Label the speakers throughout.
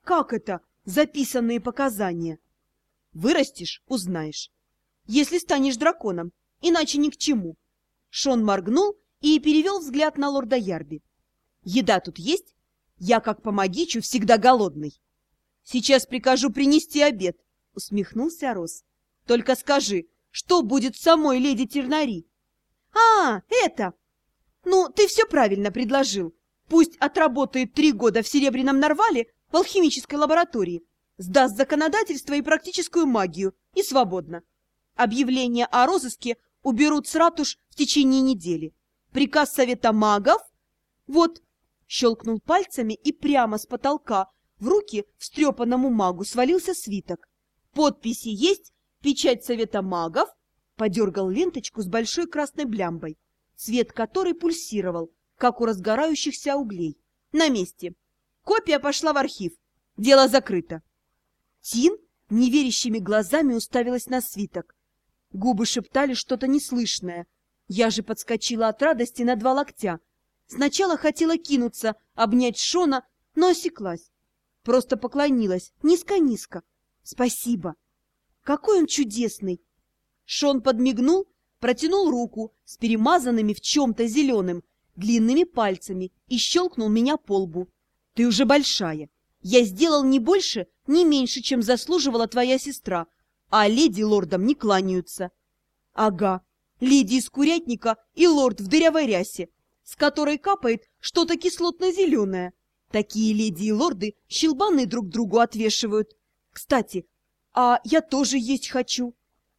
Speaker 1: Как это записанные показания? Вырастешь — узнаешь. Если станешь драконом, иначе ни к чему. Шон моргнул и перевел взгляд на лорда Ярби. Еда тут есть? Я, как по магичу, всегда голодный. Сейчас прикажу принести обед, усмехнулся Рос. Только скажи, что будет с самой леди Тернари? А, это! Ну, ты все правильно предложил. Пусть отработает 3 года в Серебряном Нарвале в алхимической лаборатории, сдаст законодательство и практическую магию, и свободно. Объявление о розыске уберут с ратуш в течение недели. Приказ Совета магов... Вот, щелкнул пальцами, и прямо с потолка в руки встрепанному магу свалился свиток. Подписи есть, печать Совета магов, подергал ленточку с большой красной блямбой, цвет которой пульсировал, как у разгорающихся углей. На месте. Копия пошла в архив. Дело закрыто. Тин неверящими глазами уставилась на свиток. Губы шептали что-то неслышное. Я же подскочила от радости на 2 локтя. Сначала хотела кинуться, обнять Шона, но осеклась. Просто поклонилась, низко-низко. Спасибо. Какой он чудесный. Шон подмигнул, протянул руку с перемазанными в чем-то зеленым длинными пальцами и щелкнул меня по лбу. Ты уже большая. Я сделал не больше, не меньше, чем заслуживала твоя сестра, а леди лордам не кланяются. Ага, леди из курятника и лорд в дырявой рясе, с которой капает что-то кислотно-зеленое. Такие леди и лорды щелбаны друг другу отвешивают. Кстати, а я тоже есть хочу.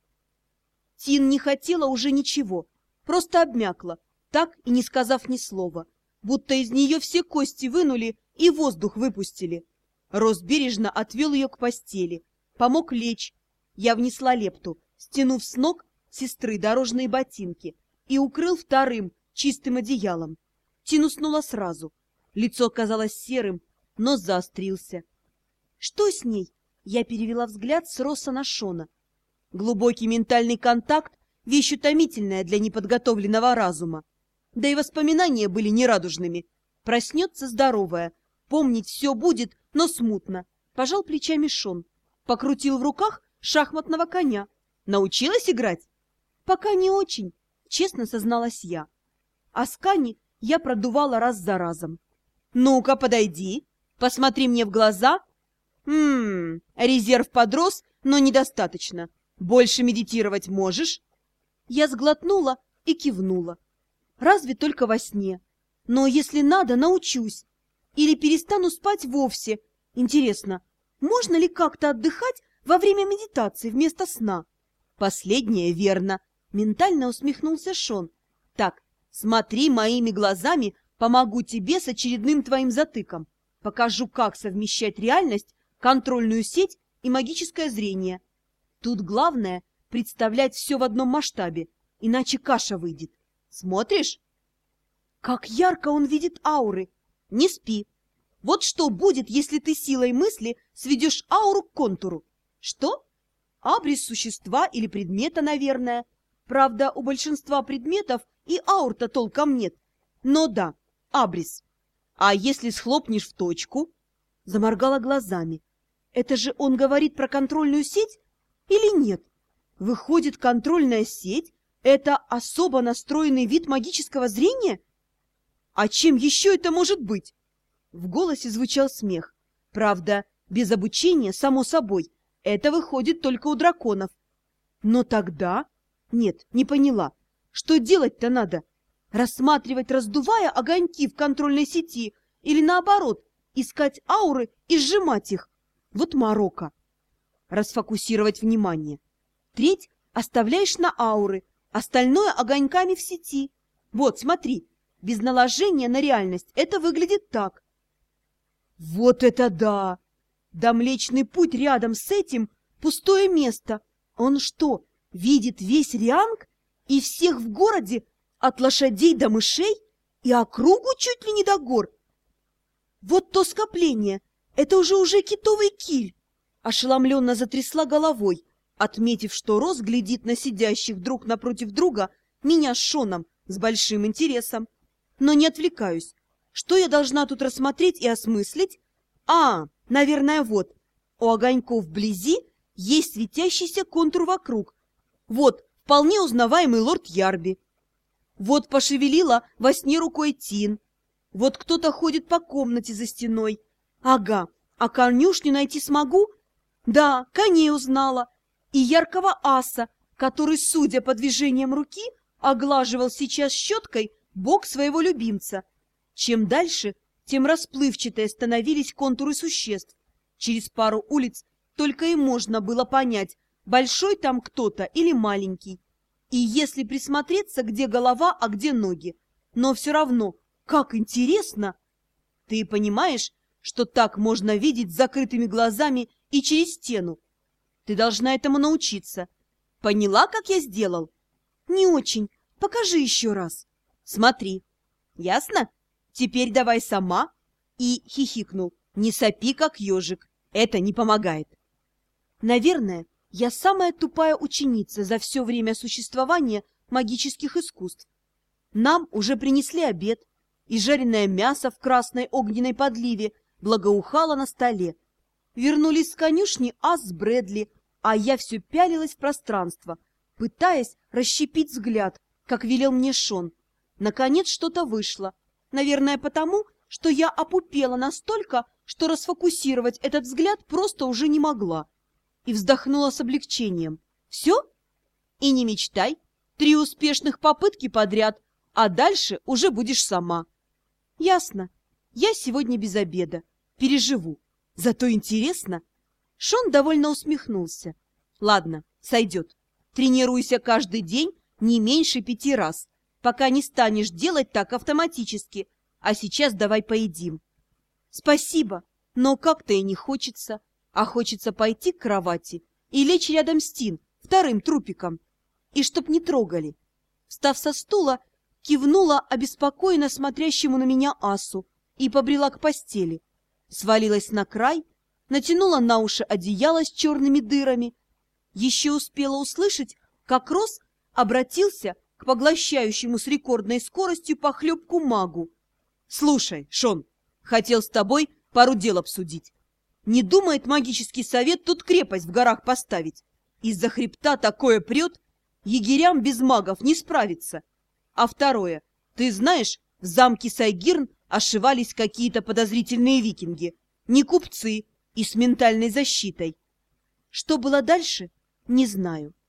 Speaker 1: Тин не хотела уже ничего, просто обмякла, так и не сказав ни слова, будто из нее все кости вынули и воздух выпустили. Рос бережно отвел ее к постели, помог лечь. Я внесла лепту, стянув с ног сестры дорожные ботинки и укрыл вторым чистым одеялом. Тин уснула сразу. Лицо казалось серым, нос заострился. Что с ней? Я перевела взгляд с Росса на Шона. Глубокий ментальный контакт — вещь утомительная для неподготовленного разума. Да и воспоминания были нерадужными. Проснется здоровая, помнить все будет, но смутно. Пожал плечами Шон. Покрутил в руках шахматного коня. Научилась играть? Пока не очень, честно созналась я. А скани я продувала раз за разом. Ну-ка, подойди, посмотри мне в глаза. Резерв подрос, но недостаточно. Больше медитировать можешь? Я сглотнула и кивнула. Разве только во сне. Но если надо, научусь. Или перестану спать вовсе. Интересно, можно ли как-то отдыхать во время медитации вместо сна? Последнее верно. Ментально усмехнулся Шон. Так, смотри моими глазами, помогу тебе с очередным твоим затыком. Покажу, как совмещать реальность, контрольную сеть и магическое зрение. Тут главное — представлять все в одном масштабе, иначе каша выйдет. Смотришь? Как ярко он видит ауры. Не спи. Вот что будет, если ты силой мысли сведешь ауру к контуру? Что? Абрис существа или предмета, наверное. Правда, у большинства предметов и аур-то толком нет. Но да, абрис. А если схлопнешь в точку? Заморгала глазами. Это же он говорит про контрольную сеть или нет? Выходит, контрольная сеть — это особо настроенный вид магического зрения? А чем еще это может быть? В голосе звучал смех. Правда, без обучения, само собой, это выходит только у драконов. Но тогда... Нет, не поняла. Что делать-то надо? Рассматривать, раздувая огоньки в контрольной сети, или наоборот, искать ауры и сжимать их? Вот морока. Расфокусировать внимание. Треть оставляешь на ауры, остальное огоньками в сети. Вот, смотри, без наложения на реальность это выглядит так. Вот это да! Да Млечный Путь рядом с этим пустое место. Он что, видит весь Рианг и всех в городе, от лошадей до мышей, и округу чуть ли не до гор? Вот то скопление, это уже китовый киль. Ошеломленно затрясла головой, отметив, что Рос глядит на сидящих друг напротив друга меня с Шоном с большим интересом. Но не отвлекаюсь. Что я должна тут рассмотреть и осмыслить? Наверное, вот. У огоньков вблизи есть светящийся контур вокруг. Вот, вполне узнаваемый лорд Ярби. Вот пошевелила во сне рукой Тин. Вот кто-то ходит по комнате за стеной. Ага, а конюшню найти смогу? Да, коней узнала. И яркого аса, который, судя по движениям руки, оглаживал сейчас щеткой бок своего любимца. Чем дальше, тем расплывчатее становились контуры существ. Через пару улиц только и можно было понять, большой там кто-то или маленький. И если присмотреться, где голова, а где ноги. Но все равно, как интересно! Ты понимаешь, что так можно видеть с закрытыми глазами и через стену? Ты должна этому научиться. Поняла, как я сделал? Не очень. Покажи еще раз. Смотри. Ясно? Теперь давай сама. И хихикнул. Не сопи, как ежик. Это не помогает. Наверное, я самая тупая ученица за все время существования магических искусств. Нам уже принесли обед, и жареное мясо в красной огненной подливе благоухало на столе. Вернулись с конюшни ас с Брэдли, а я все пялилась в пространство, пытаясь расщепить взгляд, как велел мне Шон. Наконец что-то вышло. Наверное, потому, что я опупела настолько, что расфокусировать этот взгляд просто уже не могла. И вздохнула с облегчением. Все? И не мечтай. 3 успешных попытки подряд, а дальше уже будешь сама. Ясно. Я сегодня без обеда. Переживу. Зато интересно. Шон довольно усмехнулся. Ладно, сойдет. Тренируйся каждый день не меньше 5 раз, пока не станешь делать так автоматически. А сейчас давай поедим. Спасибо, но как-то и не хочется. А хочется пойти к кровати и лечь рядом с Тин, вторым трупиком. И чтоб не трогали. Встав со стула, кивнула обеспокоенно смотрящему на меня асу и побрела к постели. Свалилась на край, натянула на уши одеяло с черными дырами. Еще успела услышать, как Рос обратился к поглощающему с рекордной скоростью похлебку магу. «Слушай, Шон, хотел с тобой пару дел обсудить. Не думает магический совет тут крепость в горах поставить. Из-за хребта такое прет, егерям без магов не справиться. А второе, ты знаешь, в замке Сайгирн ошивались какие-то подозрительные викинги, не купцы и с ментальной защитой. Что было дальше, не знаю.